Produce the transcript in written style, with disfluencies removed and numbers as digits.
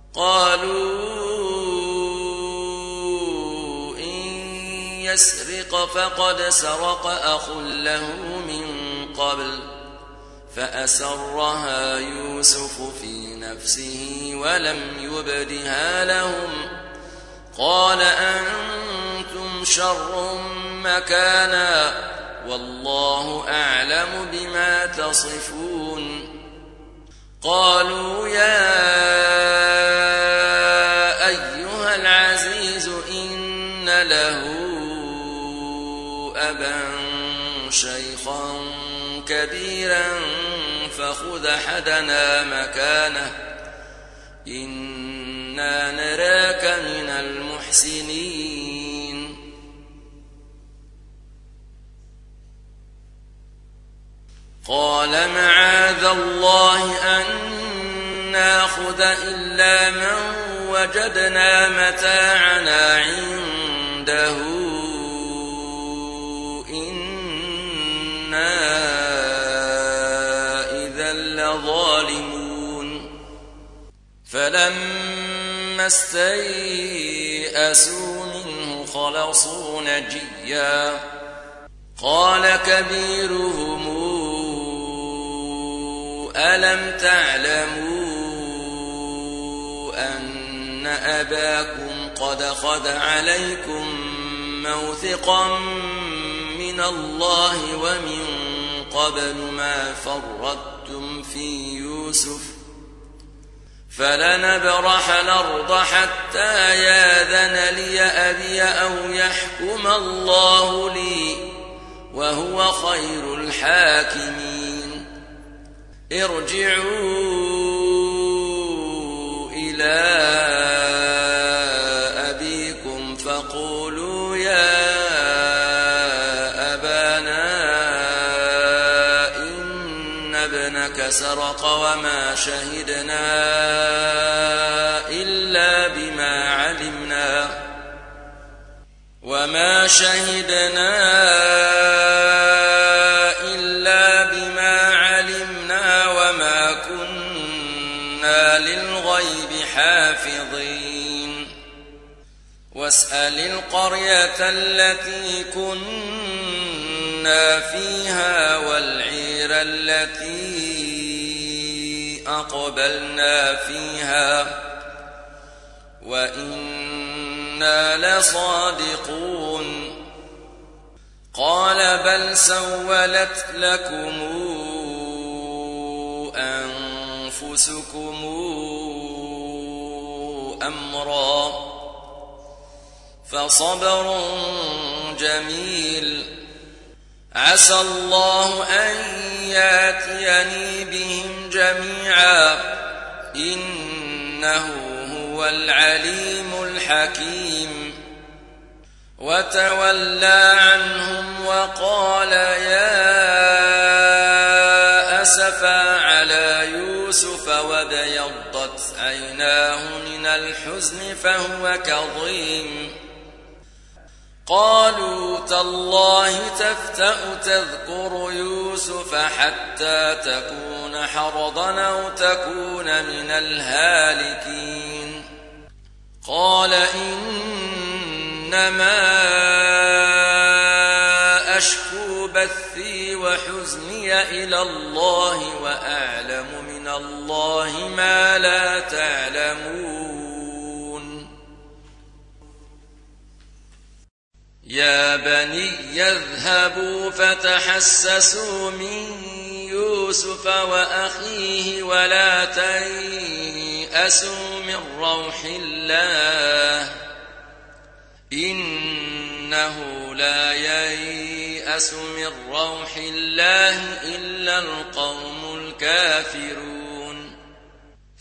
قالوا إن يسرق فقد سرق أخ له من قبل فأسرها يوسف في نفسه ولم يبدها لهم قال أنتم شر مكانا والله أعلم بما تصفون قالوا يا أيها العزيز إن له أبا شيخا كبيرا فخذ أحدنا مكانه إنا نراك من المحسنين قال معاذ الله أن ناخذ إلا من وجدنا متاعنا عنده إنا إذا لظالمون فلما استيئسوا منه خلصوا نجيا قال كبيرهم ألم تعلموا أن أباكم قد خذ عليكم موثقا من الله ومن قبل ما فرطتم في يوسف فلنبرح الأرض حتى ياذن لي أبي أو يحكم الله لي وهو خير الحاكمين ارجعوا إلى أبيكم فقولوا يا أبانا إن ابنك سرق وما شهدنا إلا بما علمنا وما كنا للغيب حافظين واسأل القرية التي كنا فيها والعير التي أقبلنا فيها وإنا لصادقون قال بل سولت لكم أنفسكم أمرا فصبر جميل عسى الله أن يأتيني بهم جميعا إنه هو العليم الحكيم وتولى عنهم وقال يا أسفا على يوسف وابيضت عيناه من الحزن فهو كظيم قالوا تالله تفتأ تذكر يوسف حتى تكون حرضا أو تكون من الهالكين قال إنما أشكو بثي وحزني إلى الله وأعلم من الله ما لا تعلمون يا بني يذهبوا فتحسسوا من يوسف وأخيه ولا تيأسوا من روح الله إنه لا ييأس من روح الله إلا القوم الكافرون